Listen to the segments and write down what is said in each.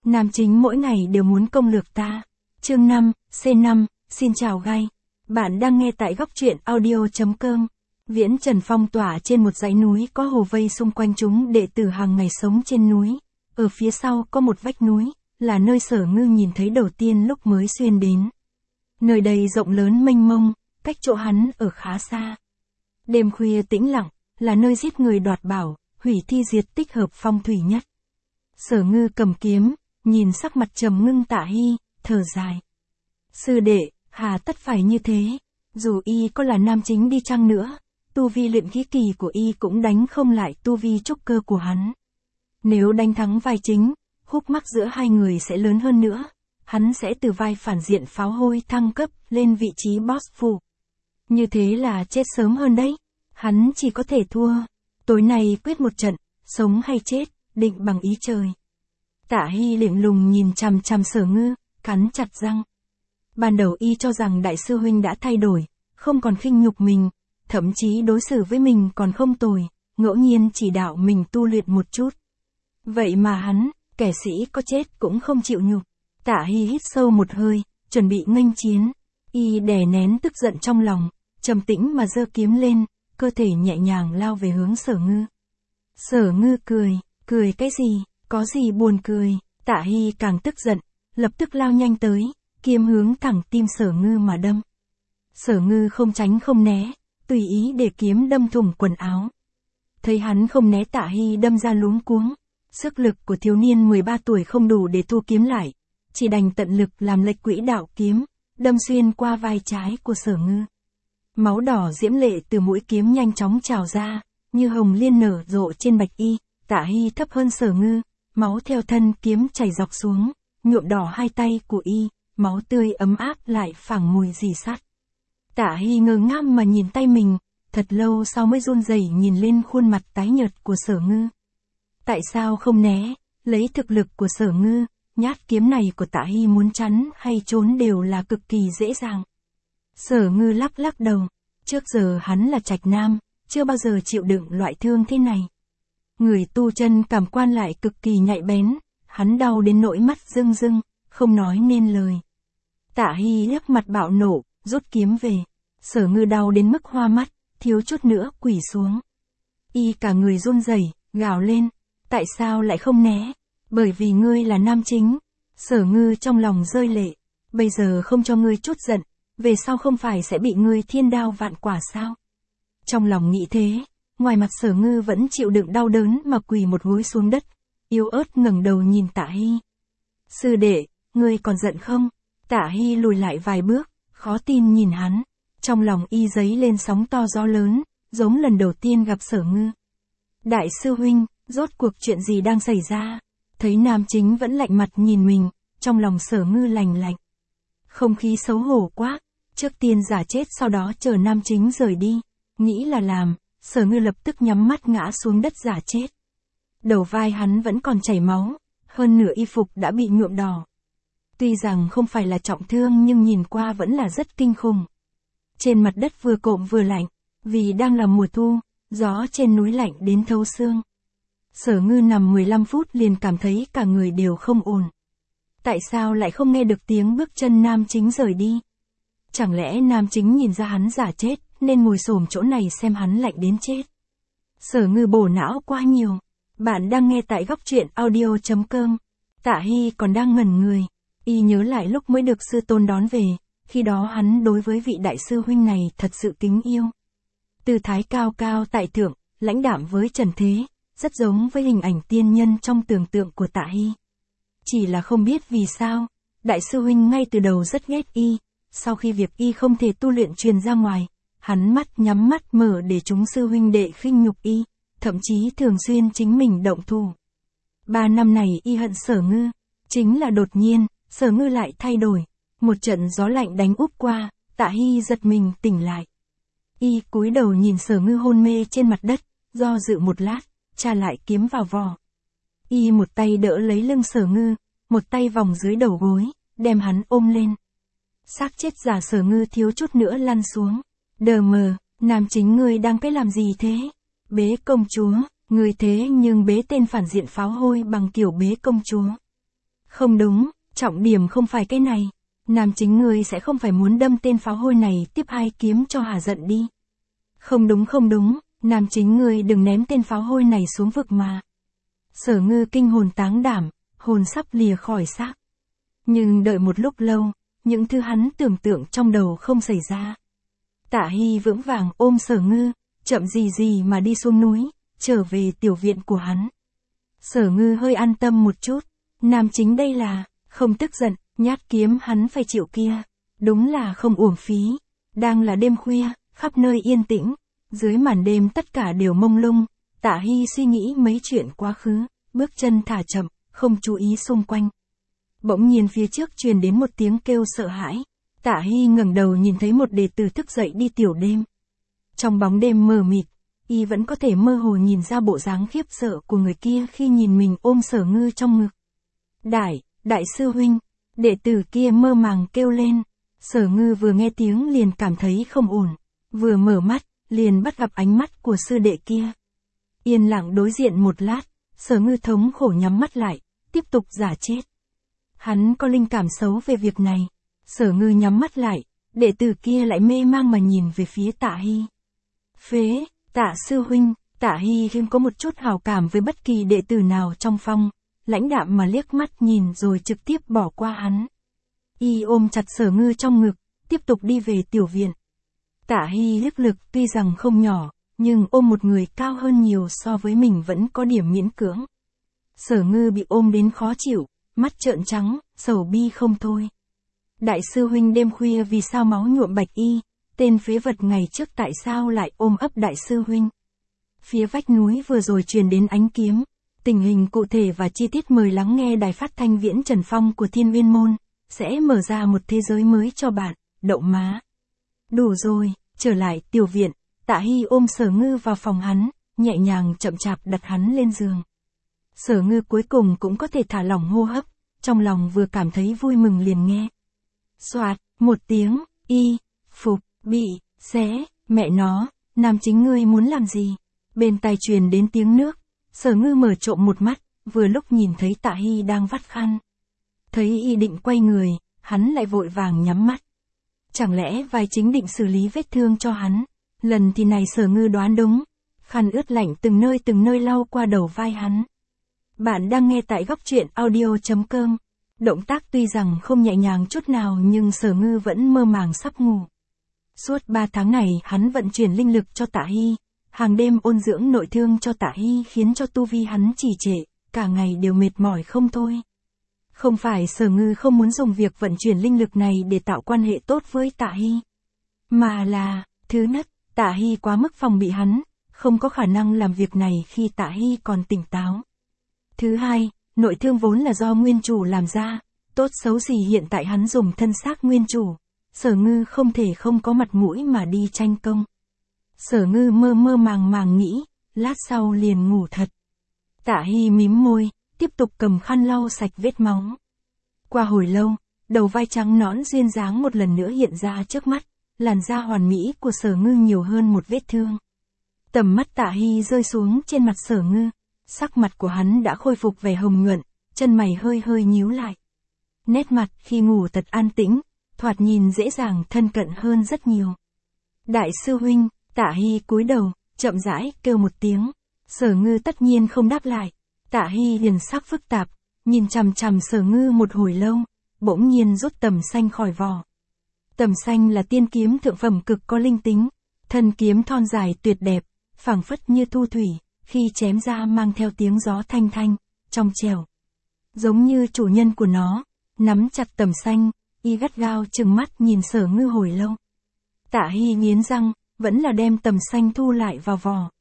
Nam chính mỗi ngày đều muốn công lược ta. Chương 5, C5, xin chào gay. Bạn đang nghe tại góc truyện audio.com. Viễn Trần phong tỏa trên một dãy núi có hồ vây xung quanh chúng đệ tử hàng ngày sống trên núi. Ở phía sau có một vách núi, là nơi Sở Ngư nhìn thấy đầu tiên lúc mới xuyên đến. Nơi đây rộng lớn mênh mông, cách chỗ hắn ở khá xa. Đêm khuya tĩnh lặng, là nơi giết người đoạt bảo, hủy thi diệt tích hợp phong thủy nhất. Sở Ngư cầm kiếm, nhìn sắc mặt trầm ngưng Tạ Hy, thở dài. Sư đệ, hà tất phải như thế, dù y có là nam chính đi chăng nữa, tu vi luyện khí kỳ của y cũng đánh không lại tu vi trúc cơ của hắn. Nếu đánh thắng vai chính, khúc mắc giữa hai người sẽ lớn hơn nữa, hắn sẽ từ vai phản diện pháo hôi thăng cấp lên vị trí boss phụ. Như thế là chết sớm hơn đấy, hắn chỉ có thể thua. Tối nay quyết một trận, sống hay chết, định bằng ý trời. Tạ Hy lạnh lùng nhìn chằm chằm Sở Ngư, cắn chặt răng. Ban đầu y cho rằng đại sư huynh đã thay đổi, không còn khinh nhục mình, thậm chí đối xử với mình còn không tồi, ngẫu nhiên chỉ đạo mình tu luyện một chút. Vậy mà hắn, kẻ sĩ có chết cũng không chịu nhục. Tạ Hy hít sâu một hơi, chuẩn bị nghênh chiến. Y đè nén tức giận trong lòng, trầm tĩnh mà giơ kiếm lên, cơ thể nhẹ nhàng lao về hướng Sở Ngư. Sở Ngư cười cái gì, có gì buồn cười. Tạ Hy càng tức giận, lập tức lao nhanh tới, kiếm hướng thẳng tim Sở Ngư mà đâm. Sở Ngư không tránh không né, tùy ý để kiếm đâm thủng quần áo. Thấy hắn không né, Tạ Hy đâm ra luống cuống. Sức lực của thiếu niên 13 tuổi không đủ để thu kiếm lại, chỉ đành tận lực làm lệch quỹ đạo kiếm, đâm xuyên qua vai trái của Sở Ngư. Máu đỏ diễm lệ từ mũi kiếm nhanh chóng trào ra, như hồng liên nở rộ trên bạch y. Tạ Hy thấp hơn Sở Ngư, máu theo thân kiếm chảy dọc xuống, nhuộm đỏ hai tay của y, máu tươi ấm áp lại phảng mùi rỉ sắt. Tạ Hy ngơ ngác mà nhìn tay mình, thật lâu sau mới run rẩy nhìn lên khuôn mặt tái nhợt của Sở Ngư. Tại sao không né, lấy thực lực của Sở Ngư, nhát kiếm này của Tạ Hy muốn chắn hay trốn đều là cực kỳ dễ dàng. Sở Ngư lắc đầu, trước giờ hắn là trạch nam, chưa bao giờ chịu đựng loại thương thế này. Người tu chân cảm quan lại cực kỳ nhạy bén, hắn đau đến nỗi mắt rưng rưng, không nói nên lời. Tạ Hy nhếch mặt bạo nộ, rút kiếm về. Sở Ngư đau đến mức hoa mắt, thiếu chút nữa quỳ xuống. Y cả người run rẩy, gào lên, tại sao lại không né? Bởi vì ngươi là nam chính. Sở Ngư trong lòng rơi lệ, bây giờ không cho ngươi chút giận, về sau không phải sẽ bị ngươi thiên đao vạn quả sao? Trong lòng nghĩ thế, ngoài mặt Sở Ngư vẫn chịu đựng đau đớn mà quỳ một gối xuống đất, yếu ớt ngẩng đầu nhìn Tạ Hy. Sư đệ, ngươi còn giận không? Tạ Hy lùi lại vài bước, khó tin nhìn hắn, trong lòng y dấy lên sóng to gió lớn, giống lần đầu tiên gặp Sở Ngư. Đại sư huynh, rốt cuộc chuyện gì đang xảy ra? Thấy nam chính vẫn lạnh mặt nhìn mình, trong lòng Sở Ngư lạnh. Không khí xấu hổ quá, trước tiên giả chết sau đó chờ nam chính rời đi. Nghĩ là làm, Sở Ngư lập tức nhắm mắt ngã xuống đất giả chết. Đầu vai hắn vẫn còn chảy máu, hơn nửa y phục đã bị nhuộm đỏ. Tuy rằng không phải là trọng thương nhưng nhìn qua vẫn là rất kinh khủng. Trên mặt đất vừa cộm vừa lạnh, vì đang là mùa thu, gió trên núi lạnh đến thấu xương. Sở Ngư nằm 15 phút liền cảm thấy cả người đều không ổn. Tại sao lại không nghe được tiếng bước chân nam chính rời đi? Chẳng lẽ nam chính nhìn ra hắn giả chết, nên ngồi xổm chỗ này xem hắn lạnh đến chết? Sở Ngư bổ não quá nhiều. Bạn đang nghe tại góc truyện audio.com. Tạ Hy còn đang ngẩn người. Y nhớ lại lúc mới được sư tôn đón về, khi đó hắn đối với vị đại sư huynh này thật sự kính yêu. Tư thái cao cao tại thượng, lãnh đạm với trần thế, rất giống với hình ảnh tiên nhân trong tưởng tượng của Tạ Hy. Chỉ là không biết vì sao, đại sư huynh ngay từ đầu rất ghét y, sau khi việc y không thể tu luyện truyền ra ngoài, hắn mắt nhắm mắt mở để chúng sư huynh đệ khinh nhục y, thậm chí thường xuyên chính mình động thủ. 3 năm này y hận Sở Ngư, chính là đột nhiên, Sở Ngư lại thay đổi, một trận gió lạnh đánh úp qua, Tạ Hy giật mình tỉnh lại. Y cúi đầu nhìn Sở Ngư hôn mê trên mặt đất, do dự một lát, tra lại kiếm vào vỏ. Y một tay đỡ lấy lưng Sở Ngư, một tay vòng dưới đầu gối, đem hắn ôm lên. Xác chết giả Sở Ngư thiếu chút nữa lăn xuống. Đờ mờ, nam chính ngươi đang cái làm gì thế? Bế công chúa, ngươi thế nhưng bế tên phản diện pháo hôi bằng kiểu bế công chúa. Không đúng, trọng điểm không phải cái này. Nam chính ngươi sẽ không phải muốn đâm tên pháo hôi này tiếp 2 kiếm cho hả giận đi. Không đúng, nam chính ngươi đừng ném tên pháo hôi này xuống vực mà. Sở Ngư kinh hồn táng đảm, hồn sắp lìa khỏi xác. Nhưng đợi một lúc lâu, những thứ hắn tưởng tượng trong đầu không xảy ra. Tạ Hy vững vàng ôm Sở Ngư, chậm gì mà đi xuống núi, trở về tiểu viện của hắn. Sở Ngư hơi an tâm một chút, nam chính đây là, không tức giận, nhát kiếm hắn phải chịu kia. Đúng là không uổng phí. Đang là đêm khuya, khắp nơi yên tĩnh, dưới màn đêm tất cả đều mông lung. Tạ Hy suy nghĩ mấy chuyện quá khứ, bước chân thả chậm, không chú ý xung quanh. Bỗng nhiên phía trước truyền đến một tiếng kêu sợ hãi. Tạ Hy ngẩng đầu nhìn thấy một đệ tử thức dậy đi tiểu đêm. Trong bóng đêm mờ mịt, y vẫn có thể mơ hồ nhìn ra bộ dáng khiếp sợ của người kia khi nhìn mình ôm Sở Ngư trong ngực. Đại sư huynh, đệ tử kia mơ màng kêu lên. Sở Ngư vừa nghe tiếng liền cảm thấy không ổn, vừa mở mắt, liền bắt gặp ánh mắt của sư đệ kia. Yên lặng đối diện một lát, Sở Ngư thống khổ nhắm mắt lại, tiếp tục giả chết. Hắn có linh cảm xấu về việc này. Sở Ngư nhắm mắt lại, đệ tử kia lại mê mang mà nhìn về phía Tạ Hy. Phế, Tạ sư huynh, Tạ Hy không có một chút hảo cảm với bất kỳ đệ tử nào trong phong, lãnh đạm mà liếc mắt nhìn rồi trực tiếp bỏ qua hắn. Y ôm chặt Sở Ngư trong ngực, tiếp tục đi về tiểu viện. Tạ Hy lực tuy rằng không nhỏ, nhưng ôm một người cao hơn nhiều so với mình vẫn có điểm miễn cưỡng. Sở Ngư bị ôm đến khó chịu, mắt trợn trắng, sầu bi không thôi. Đại sư huynh đêm khuya vì sao máu nhuộm bạch y, tên phế vật ngày trước tại sao lại ôm ấp đại sư huynh. Phía vách núi vừa rồi truyền đến ánh kiếm, tình hình cụ thể và chi tiết mời lắng nghe đài phát thanh Viễn Trần Phong của Thiên Uyên Môn, sẽ mở ra một thế giới mới cho bạn, đậu má. Đủ rồi, trở lại tiểu viện, Tạ Hy ôm Sở Ngư vào phòng hắn, nhẹ nhàng chậm chạp đặt hắn lên giường. Sở Ngư cuối cùng cũng có thể thả lỏng hô hấp, trong lòng vừa cảm thấy vui mừng liền nghe. Soạt, một tiếng, bị, xé, mẹ nó, nam chính ngươi muốn làm gì? Bên tai truyền đến tiếng nước, Sở Ngư mở trộm một mắt, vừa lúc nhìn thấy Tạ Hy đang vắt khăn. Thấy y định quay người, hắn lại vội vàng nhắm mắt. Chẳng lẽ vai chính định xử lý vết thương cho hắn? Lần thì này Sở Ngư đoán đúng, khăn ướt lạnh từng nơi lau qua đầu vai hắn. Bạn đang nghe tại góc truyện audio.com. Động tác tuy rằng không nhẹ nhàng chút nào nhưng Sở Ngư vẫn mơ màng sắp ngủ. Suốt 3 tháng này hắn vận chuyển linh lực cho Tạ Hy, hàng đêm ôn dưỡng nội thương cho Tạ Hy khiến cho tu vi hắn trì trệ, cả ngày đều mệt mỏi không thôi. Không phải Sở Ngư không muốn dùng việc vận chuyển linh lực này để tạo quan hệ tốt với Tạ Hy, mà là, thứ nhất, Tạ Hy quá mức phòng bị hắn, không có khả năng làm việc này khi Tạ Hy còn tỉnh táo. Thứ hai, nội thương vốn là do nguyên chủ làm ra, tốt xấu gì hiện tại hắn dùng thân xác nguyên chủ, Sở Ngư không thể không có mặt mũi mà đi tranh công. Sở Ngư mơ màng nghĩ, lát sau liền ngủ thật. Tạ Hy mím môi, tiếp tục cầm khăn lau sạch vết máu. Qua hồi lâu, đầu vai trắng nõn duyên dáng một lần nữa hiện ra trước mắt, làn da hoàn mỹ của Sở Ngư nhiều hơn một vết thương. Tầm mắt Tạ Hy rơi xuống trên mặt Sở Ngư, sắc mặt của hắn đã khôi phục vẻ hồng nhuận, chân mày hơi nhíu lại. Nét mặt khi ngủ thật an tĩnh, thoạt nhìn dễ dàng thân cận hơn rất nhiều. Đại sư huynh, Tạ Hy cúi đầu, chậm rãi kêu một tiếng. Sở Ngư tất nhiên không đáp lại. Tạ Hy liền sắc phức tạp, nhìn chằm chằm Sở Ngư một hồi lâu, bỗng nhiên rút tầm xanh khỏi vỏ. Tầm xanh là tiên kiếm thượng phẩm cực có linh tính, thân kiếm thon dài tuyệt đẹp, phảng phất như thu thủy, khi chém ra mang theo tiếng gió thanh thanh, trong trẻo. Giống như chủ nhân của nó, nắm chặt tầm xanh, y gắt gao trừng mắt nhìn Sở Ngư hồi lâu. Tạ Hy nghiến răng, vẫn là đem tầm xanh thu lại vào vỏ.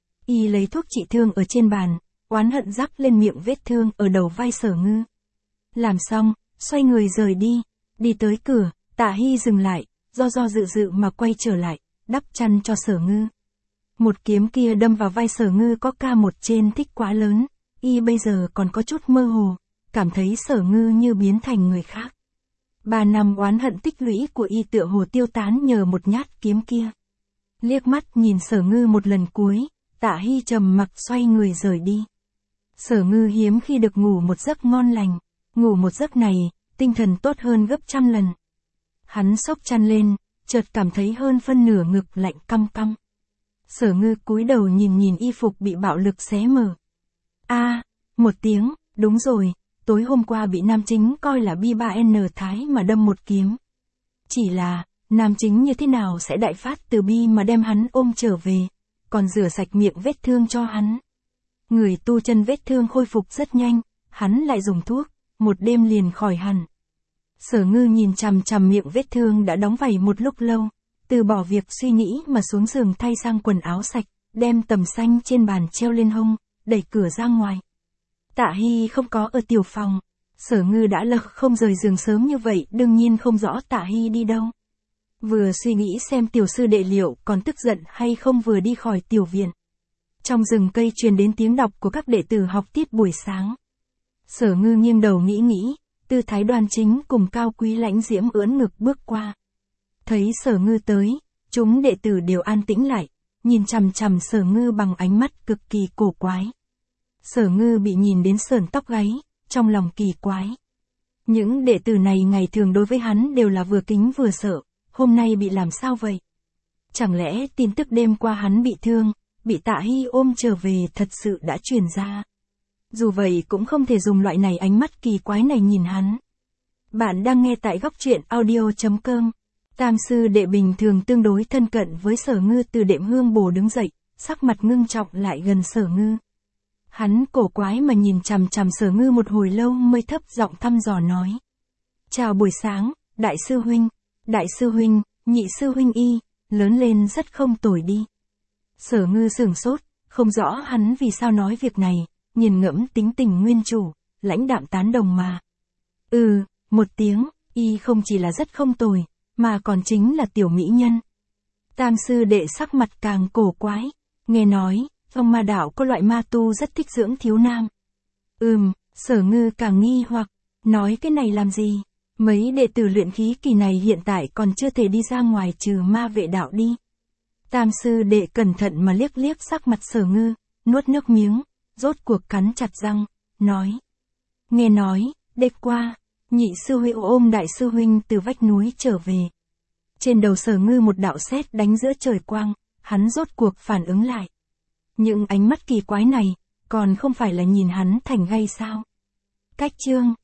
Y lấy thuốc trị thương ở trên bàn, oán hận rắc lên miệng vết thương ở đầu vai Sở Ngư. Làm xong, xoay người rời đi, đi tới cửa, Tạ Hy dừng lại, do dự mà quay trở lại, đắp chăn cho Sở Ngư. Một kiếm kia đâm vào vai Sở Ngư có ca một trên thích quá lớn, y bây giờ còn có chút mơ hồ, cảm thấy Sở Ngư như biến thành người khác. 3 năm oán hận tích lũy của y tựa hồ tiêu tán nhờ một nhát kiếm kia. Liếc mắt nhìn Sở Ngư một lần cuối, Tạ Hy trầm mặc xoay người rời đi. Sở Ngư hiếm khi được ngủ một giấc ngon lành, ngủ một giấc này, tinh thần tốt hơn gấp trăm lần. Hắn xốc chăn lên, chợt cảm thấy hơn phân nửa ngực lạnh căm căm. Sở Ngư cúi đầu nhìn y phục bị bạo lực xé mở. Một tiếng, đúng rồi, tối hôm qua bị nam chính coi là bi-3N thái mà đâm một kiếm. Chỉ là, nam chính như thế nào sẽ đại phát từ bi mà đem hắn ôm trở về, còn rửa sạch miệng vết thương cho hắn. Người tu chân vết thương khôi phục rất nhanh, hắn lại dùng thuốc, một đêm liền khỏi hẳn. Sở Ngư nhìn chằm chằm miệng vết thương đã đóng vảy một lúc lâu, từ bỏ việc suy nghĩ mà xuống giường thay sang quần áo sạch, đem tầm xanh trên bàn treo lên hông, đẩy cửa ra ngoài. Tạ Hy không có ở tiểu phòng, Sở Ngư đã không rời giường sớm như vậy, đương nhiên không rõ Tạ Hy đi đâu. Vừa suy nghĩ xem tiểu sư đệ liệu còn tức giận hay không vừa đi khỏi tiểu viện. Trong rừng cây truyền đến tiếng đọc của các đệ tử học tiết buổi sáng. Sở Ngư nghiêng đầu nghĩ, tư thái đoan chính cùng cao quý lãnh diễm ưỡn ngực bước qua. Thấy Sở Ngư tới, chúng đệ tử đều an tĩnh lại, nhìn chằm chằm Sở Ngư bằng ánh mắt cực kỳ cổ quái. Sở Ngư bị nhìn đến sởn tóc gáy, trong lòng kỳ quái. Những đệ tử này ngày thường đối với hắn đều là vừa kính vừa sợ, hôm nay bị làm sao vậy? Chẳng lẽ tin tức đêm qua hắn bị thương, bị Tạ Hy ôm trở về thật sự đã truyền ra? Dù vậy cũng không thể dùng loại này ánh mắt kỳ quái này nhìn hắn. Bạn đang nghe tại góc truyện audio.com. Tam sư đệ bình thường tương đối thân cận với Sở Ngư. Từ đệm hương bồ đứng dậy, sắc mặt ngưng trọng lại gần Sở Ngư. Hắn cổ quái mà nhìn chằm chằm Sở Ngư một hồi lâu mới thấp giọng thăm dò nói. Chào buổi sáng, đại sư huynh, nhị sư huynh y, lớn lên rất không tồi đi. Sở Ngư sửng sốt, không rõ hắn vì sao nói việc này, nghiền ngẫm tính tình nguyên chủ, lãnh đạm tán đồng mà. Một tiếng, y không chỉ là rất không tồi, mà còn chính là tiểu mỹ nhân. Tam sư đệ sắc mặt càng cổ quái, nghe nói, trong ma đạo có loại ma tu rất thích dưỡng thiếu nam. Sở Ngư càng nghi hoặc, nói cái này làm gì? Mấy đệ tử luyện khí kỳ này hiện tại còn chưa thể đi ra ngoài trừ ma vệ đạo đi. Tam sư đệ cẩn thận mà liếc liếc sắc mặt Sở Ngư, nuốt nước miếng, rốt cuộc cắn chặt răng, nói. Nghe nói, đêm qua, nhị sư huynh ôm đại sư huynh từ vách núi trở về. Trên đầu Sở Ngư một đạo sét đánh giữa trời quang, hắn rốt cuộc phản ứng lại. Những ánh mắt kỳ quái này, còn không phải là nhìn hắn thành gay sao? Cách chương